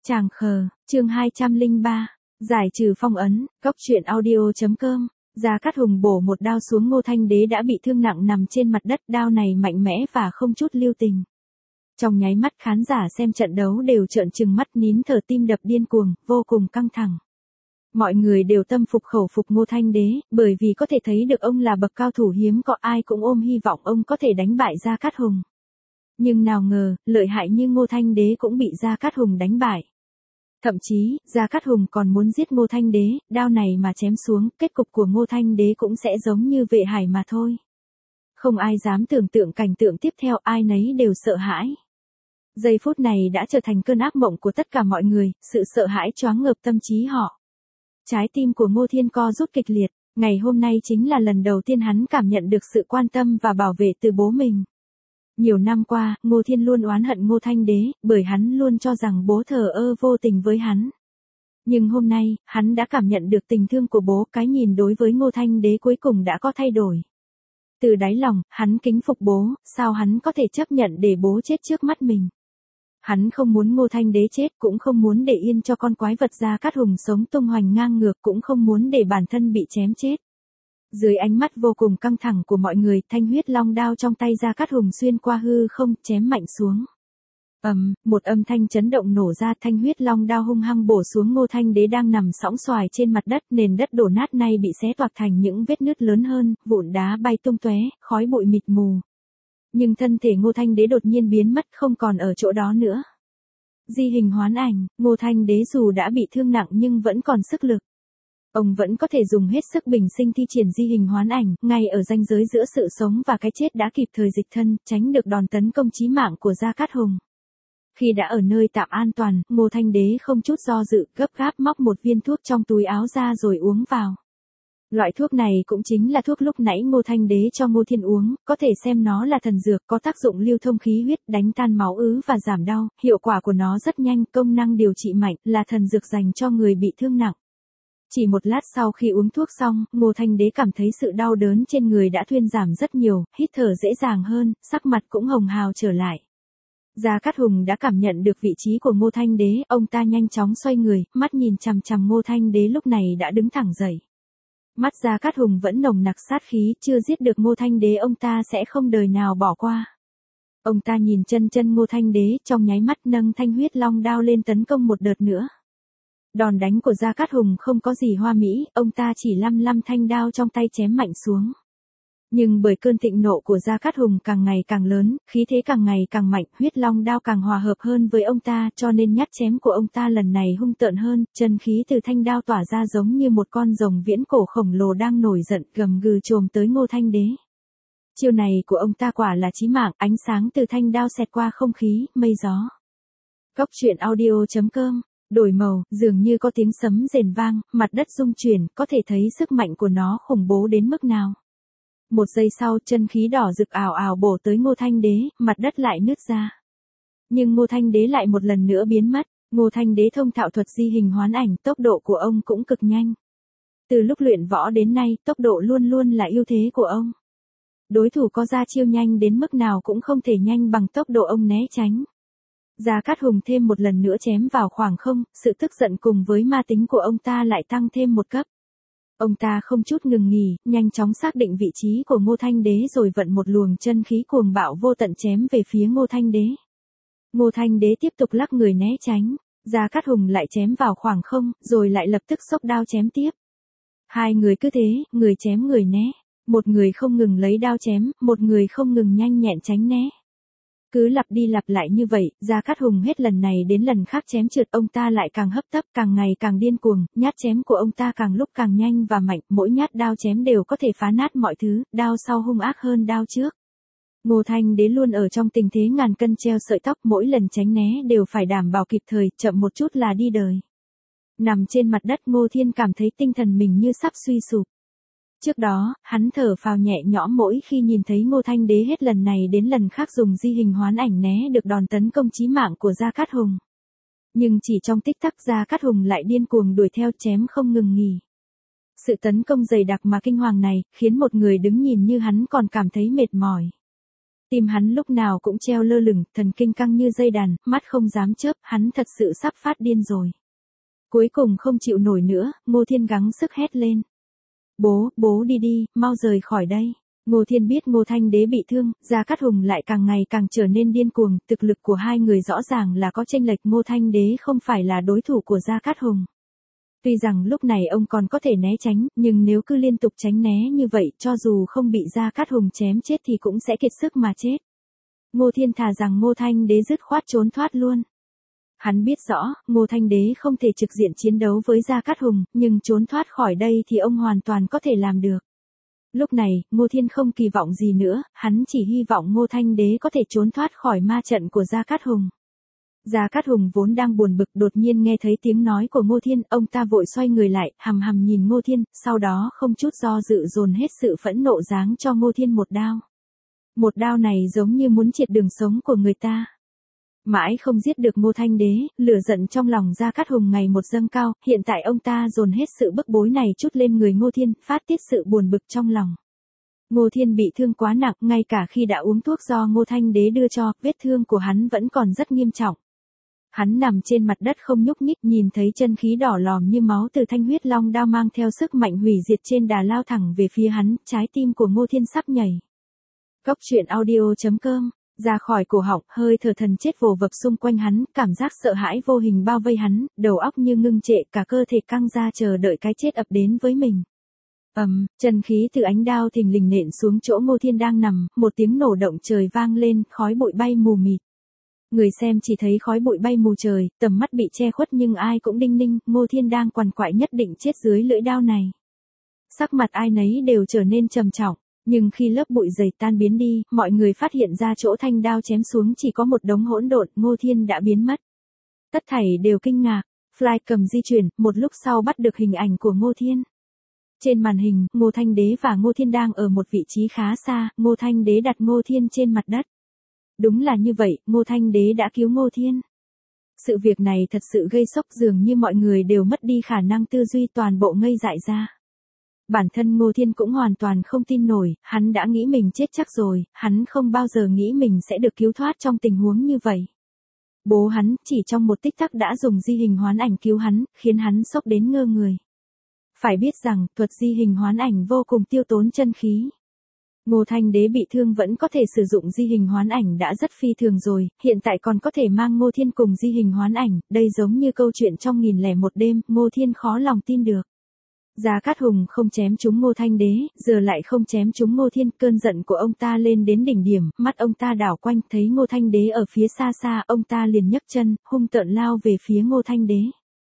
Tràng khờ, chương 203, giải trừ phong ấn, góc truyện audio.com. Gia Cát Hùng bổ một đao xuống Ngô Thanh Đế đã bị thương nặng nằm trên mặt đất, đao này mạnh mẽ và không chút lưu tình. Trong nháy mắt khán giả xem trận đấu đều trợn trừng mắt nín thở, tim đập điên cuồng, vô cùng căng thẳng. Mọi người đều tâm phục khẩu phục Ngô Thanh Đế, bởi vì có thể thấy được ông là bậc cao thủ hiếm có, ai cũng ôm hy vọng ông có thể đánh bại Gia Cát Hùng. Nhưng nào ngờ, lợi hại như Ngô Thanh Đế cũng bị Gia Cát Hùng đánh bại. Thậm chí, Gia Cát Hùng còn muốn giết Ngô Thanh Đế, đao này mà chém xuống, kết cục của Ngô Thanh Đế cũng sẽ giống như Vệ Hải mà thôi. Không ai dám tưởng tượng cảnh tượng tiếp theo, ai nấy đều sợ hãi. Giây phút này đã trở thành cơn ác mộng của tất cả mọi người, sự sợ hãi choáng ngợp tâm trí họ. Trái tim của Ngô Thiên co rút kịch liệt, ngày hôm nay chính là lần đầu tiên hắn cảm nhận được sự quan tâm và bảo vệ từ bố mình. Nhiều năm qua, Ngô Thiên luôn oán hận Ngô Thanh Đế, bởi hắn luôn cho rằng bố thờ ơ vô tình với hắn. Nhưng hôm nay, hắn đã cảm nhận được tình thương của bố, cái nhìn đối với Ngô Thanh Đế cuối cùng đã có thay đổi. Từ đáy lòng, hắn kính phục bố, sao hắn có thể chấp nhận để bố chết trước mắt mình. Hắn không muốn Ngô Thanh Đế chết, cũng không muốn để yên cho con quái vật Gia Cát Hùng sống tung hoành ngang ngược, cũng không muốn để bản thân bị chém chết. Dưới ánh mắt vô cùng căng thẳng của mọi người, thanh huyết long đao trong tay Gia Cát Hùng xuyên qua hư không, chém mạnh xuống. Một âm thanh chấn động nổ ra, thanh huyết long đao hung hăng bổ xuống Ngô Thanh Đế đang nằm sõng xoài trên mặt đất, nền đất đổ nát nay bị xé toạc thành những vết nứt lớn hơn, vụn đá bay tung tóe, khói bụi mịt mù. Nhưng thân thể Ngô Thanh Đế đột nhiên biến mất, không còn ở chỗ đó nữa. Di hình hoán ảnh, Ngô Thanh Đế dù đã bị thương nặng nhưng vẫn còn sức lực. Ông vẫn có thể dùng hết sức bình sinh thi triển di hình hoán ảnh, ngay ở ranh giới giữa sự sống và cái chết đã kịp thời dịch thân, tránh được đòn tấn công chí mạng của Gia Cát Hùng. Khi đã ở nơi tạm an toàn, Ngô Thanh Đế không chút do dự, gấp gáp móc một viên thuốc trong túi áo ra rồi uống vào. Loại thuốc này cũng chính là thuốc lúc nãy Ngô Thanh Đế cho Ngô Thiên uống, có thể xem nó là thần dược, có tác dụng lưu thông khí huyết, đánh tan máu ứ và giảm đau, hiệu quả của nó rất nhanh, công năng điều trị mạnh, là thần dược dành cho người bị thương nặng. Chỉ một lát sau khi uống thuốc xong, Ngô Thanh Đế cảm thấy sự đau đớn trên người đã thuyên giảm rất nhiều, hít thở dễ dàng hơn, sắc mặt cũng hồng hào trở lại. Gia Cát Hùng đã cảm nhận được vị trí của Ngô Thanh Đế, ông ta nhanh chóng xoay người, mắt nhìn chằm chằm Ngô Thanh Đế lúc này đã đứng thẳng dậy. Mắt Gia Cát Hùng vẫn nồng nặc sát khí, chưa giết được Ngô Thanh Đế ông ta sẽ không đời nào bỏ qua. Ông ta nhìn chân Ngô Thanh Đế, trong nháy mắt nâng thanh huyết long đao lên tấn công một đợt nữa. Đòn đánh của Gia Cát Hùng không có gì hoa mỹ, ông ta chỉ lăm thanh đao trong tay chém mạnh xuống. Nhưng bởi cơn thịnh nộ của Gia Cát Hùng càng ngày càng lớn, khí thế càng ngày càng mạnh, huyết long đao càng hòa hợp hơn với ông ta, cho nên nhát chém của ông ta lần này hung tợn hơn, chân khí từ thanh đao tỏa ra giống như một con rồng viễn cổ khổng lồ đang nổi giận, gầm gừ chồm tới Ngô Thanh Đế. Chiêu này của ông ta quả là chí mạng, ánh sáng từ thanh đao xẹt qua không khí, mây gió. Góc truyện audio.com. Đổi màu, dường như có tiếng sấm rền vang, mặt đất rung chuyển, có thể thấy sức mạnh của nó khủng bố đến mức nào. Một giây sau, chân khí đỏ rực ào ào bổ tới Ngô Thanh Đế, mặt đất lại nứt ra. Nhưng Ngô Thanh Đế lại một lần nữa biến mất. Ngô Thanh Đế thông thạo thuật di hình hoán ảnh, tốc độ của ông cũng cực nhanh. Từ lúc luyện võ đến nay, tốc độ luôn luôn là ưu thế của ông. Đối thủ có ra chiêu nhanh đến mức nào cũng không thể nhanh bằng tốc độ ông né tránh. Gia Cát Hùng thêm một lần nữa chém vào khoảng không, sự tức giận cùng với ma tính của ông ta lại tăng thêm một cấp. Ông ta không chút ngừng nghỉ, nhanh chóng xác định vị trí của Ngô Thanh Đế rồi vận một luồng chân khí cuồng bạo vô tận chém về phía Ngô Thanh Đế. Ngô Thanh Đế tiếp tục lắc người né tránh, Gia Cát Hùng lại chém vào khoảng không, rồi lại lập tức xốc đao chém tiếp. Hai người cứ thế, người chém người né, một người không ngừng lấy đao chém, một người không ngừng nhanh nhẹn tránh né. Cứ lặp đi lặp lại như vậy, Gia Cát Hùng hết lần này đến lần khác chém trượt, ông ta lại càng hấp tấp, càng ngày càng điên cuồng, nhát chém của ông ta càng lúc càng nhanh và mạnh, mỗi nhát đao chém đều có thể phá nát mọi thứ, đao sau hung ác hơn đao trước. Ngô Thanh Đế luôn ở trong tình thế ngàn cân treo sợi tóc, mỗi lần tránh né đều phải đảm bảo kịp thời, chậm một chút là đi đời. Nằm trên mặt đất, Ngô Thiên cảm thấy tinh thần mình như sắp suy sụp. Trước đó, hắn thở phào nhẹ nhõm mỗi khi nhìn thấy Ngô Thanh Đế hết lần này đến lần khác dùng di hình hoán ảnh né được đòn tấn công chí mạng của Gia Cát Hùng. Nhưng chỉ trong tích tắc Gia Cát Hùng lại điên cuồng đuổi theo chém không ngừng nghỉ. Sự tấn công dày đặc mà kinh hoàng này, khiến một người đứng nhìn như hắn còn cảm thấy mệt mỏi. Tim hắn lúc nào cũng treo lơ lửng, thần kinh căng như dây đàn, mắt không dám chớp, hắn thật sự sắp phát điên rồi. Cuối cùng không chịu nổi nữa, Ngô Thiên gắng sức hét lên. Bố đi đi, mau rời khỏi đây. Ngô Thiên biết Ngô Thanh Đế bị thương, Gia Cát Hùng lại càng ngày càng trở nên điên cuồng, thực lực của hai người rõ ràng là có chênh lệch, Ngô Thanh Đế không phải là đối thủ của Gia Cát Hùng. Tuy rằng lúc này ông còn có thể né tránh, nhưng nếu cứ liên tục tránh né như vậy, cho dù không bị Gia Cát Hùng chém chết thì cũng sẽ kiệt sức mà chết. Ngô Thiên thà rằng Ngô Thanh Đế dứt khoát trốn thoát luôn. Hắn biết rõ, Ngô Thanh Đế không thể trực diện chiến đấu với Gia Cát Hùng, nhưng trốn thoát khỏi đây thì ông hoàn toàn có thể làm được. Lúc này, Ngô Thiên không kỳ vọng gì nữa, hắn chỉ hy vọng Ngô Thanh Đế có thể trốn thoát khỏi ma trận của Gia Cát Hùng. Gia Cát Hùng vốn đang buồn bực, đột nhiên nghe thấy tiếng nói của Ngô Thiên, ông ta vội xoay người lại, hằm hằm nhìn Ngô Thiên, sau đó không chút do dự dồn hết sự phẫn nộ giáng cho Ngô Thiên một đao. Một đao này giống như muốn triệt đường sống của người ta. Mãi không giết được Ngô Thanh Đế, lửa giận trong lòng Gia Cát Hùng ngày một dâng cao, hiện tại ông ta dồn hết sự bức bối này chút lên người Ngô Thiên, phát tiết sự buồn bực trong lòng. Ngô Thiên bị thương quá nặng, ngay cả khi đã uống thuốc do Ngô Thanh Đế đưa cho, vết thương của hắn vẫn còn rất nghiêm trọng. Hắn nằm trên mặt đất không nhúc nhích, nhìn thấy chân khí đỏ lòm như máu từ thanh huyết long đao mang theo sức mạnh hủy diệt trên đà lao thẳng về phía hắn, trái tim của Ngô Thiên sắp nhảy. Cốc truyện audio.com. Ra khỏi cổ họng, hơi thở thần chết vồ vập xung quanh hắn, cảm giác sợ hãi vô hình bao vây hắn, đầu óc như ngưng trệ, cả cơ thể căng ra chờ đợi cái chết ập đến với mình. Chân khí từ ánh đao thình lình nện xuống chỗ Ngô Thiên đang nằm, một tiếng nổ động trời vang lên, khói bụi bay mù mịt. Người xem chỉ thấy khói bụi bay mù trời, tầm mắt bị che khuất nhưng ai cũng đinh ninh, Ngô Thiên đang quằn quại nhất định chết dưới lưỡi đao này. Sắc mặt ai nấy đều trở nên trầm trọng. Nhưng khi lớp bụi dày tan biến đi, mọi người phát hiện ra chỗ thanh đao chém xuống chỉ có một đống hỗn độn, Ngô Thiên đã biến mất. Tất thảy đều kinh ngạc, Fly cầm di chuyển, một lúc sau bắt được hình ảnh của Ngô Thiên. Trên màn hình, Ngô Thanh Đế và Ngô Thiên đang ở một vị trí khá xa, Ngô Thanh Đế đặt Ngô Thiên trên mặt đất. Đúng là như vậy, Ngô Thanh Đế đã cứu Ngô Thiên. Sự việc này thật sự gây sốc, dường như mọi người đều mất đi khả năng tư duy, toàn bộ ngây dại ra. Bản thân Ngô Thiên cũng hoàn toàn không tin nổi, hắn đã nghĩ mình chết chắc rồi, hắn không bao giờ nghĩ mình sẽ được cứu thoát trong tình huống như vậy. Bố hắn, chỉ trong một tích tắc đã dùng di hình hoán ảnh cứu hắn, khiến hắn sốc đến ngơ người. Phải biết rằng, thuật di hình hoán ảnh vô cùng tiêu tốn chân khí. Ngô Thanh Đế bị thương vẫn có thể sử dụng di hình hoán ảnh đã rất phi thường rồi, hiện tại còn có thể mang Ngô Thiên cùng di hình hoán ảnh, đây giống như câu chuyện trong 1001 đêm, Ngô Thiên khó lòng tin được. Gia Cát Hùng không chém trúng Ngô Thanh Đế, giờ lại không chém trúng Ngô Thiên, cơn giận của ông ta lên đến đỉnh điểm, mắt ông ta đảo quanh, thấy Ngô Thanh Đế ở phía xa xa, ông ta liền nhấc chân, hung tợn lao về phía Ngô Thanh Đế.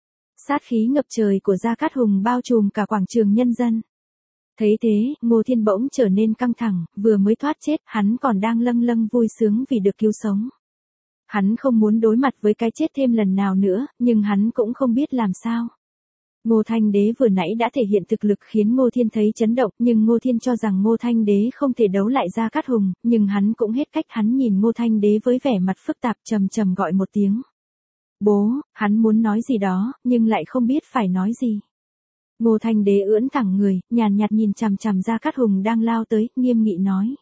Sát khí ngập trời của Gia Cát Hùng bao trùm cả quảng trường nhân dân. Thấy thế, Ngô Thiên bỗng trở nên căng thẳng, vừa mới thoát chết, hắn còn đang lâng lâng vui sướng vì được cứu sống. Hắn không muốn đối mặt với cái chết thêm lần nào nữa, nhưng hắn cũng không biết làm sao. Ngô Thanh Đế vừa nãy đã thể hiện thực lực khiến Ngô Thiên thấy chấn động, nhưng Ngô Thiên cho rằng Ngô Thanh Đế không thể đấu lại Gia Cát Hùng, nhưng hắn cũng hết cách, hắn nhìn Ngô Thanh Đế với vẻ mặt phức tạp, trầm trầm gọi một tiếng. Bố, hắn muốn nói gì đó, nhưng lại không biết phải nói gì. Ngô Thanh Đế ưỡn thẳng người, nhàn nhạt nhìn chằm chằm Gia Cát Hùng đang lao tới, nghiêm nghị nói.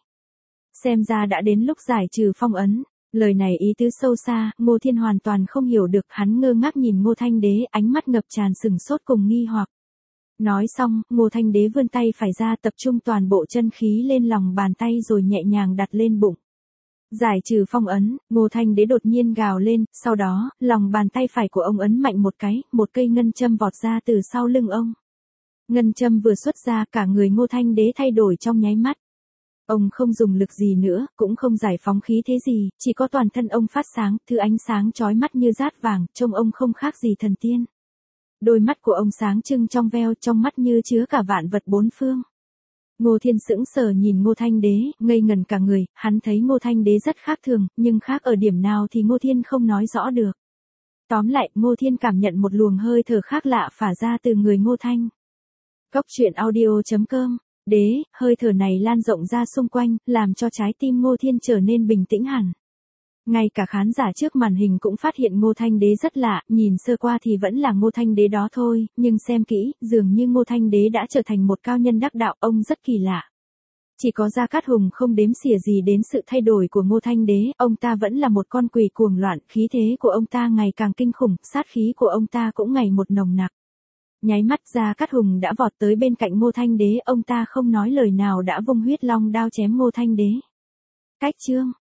Xem ra đã đến lúc giải trừ phong ấn. Lời này ý tứ sâu xa, Ngô Thiên hoàn toàn không hiểu được, hắn ngơ ngác nhìn Ngô Thanh Đế, ánh mắt ngập tràn sừng sốt cùng nghi hoặc. Nói xong, Ngô Thanh Đế vươn tay phải ra, tập trung toàn bộ chân khí lên lòng bàn tay rồi nhẹ nhàng đặt lên bụng. Giải trừ phong ấn, Ngô Thanh Đế đột nhiên gào lên, sau đó, lòng bàn tay phải của ông ấn mạnh một cái, một cây ngân châm vọt ra từ sau lưng ông. Ngân châm vừa xuất ra, cả người Ngô Thanh Đế thay đổi trong nháy mắt. Ông không dùng lực gì nữa, cũng không giải phóng khí thế gì, chỉ có toàn thân ông phát sáng, thứ ánh sáng chói mắt như rát vàng, trông ông không khác gì thần tiên. Đôi mắt của ông sáng trưng trong veo, trong mắt như chứa cả vạn vật bốn phương. Ngô Thiên sững sờ nhìn Ngô Thanh Đế, ngây ngẩn cả người, hắn thấy Ngô Thanh Đế rất khác thường, nhưng khác ở điểm nào thì Ngô Thiên không nói rõ được. Tóm lại, Ngô Thiên cảm nhận một luồng hơi thở khác lạ phả ra từ người Ngô Thanh. Cốc truyện audio.com. Đế, hơi thở này lan rộng ra xung quanh, làm cho trái tim Ngô Thiên trở nên bình tĩnh hẳn. Ngay cả khán giả trước màn hình cũng phát hiện Ngô Thanh Đế rất lạ, nhìn sơ qua thì vẫn là Ngô Thanh Đế đó thôi, nhưng xem kỹ, dường như Ngô Thanh Đế đã trở thành một cao nhân đắc đạo, ông rất kỳ lạ. Chỉ có Gia Cát Hùng không đếm xỉa gì đến sự thay đổi của Ngô Thanh Đế, ông ta vẫn là một con quỷ cuồng loạn, khí thế của ông ta ngày càng kinh khủng, sát khí của ông ta cũng ngày một nồng nặc. Nháy mắt Gia Cát Hùng đã vọt tới bên cạnh Ngô Thanh Đế, ông ta không nói lời nào đã vung huyết long đao chém Ngô Thanh Đế. Cách chương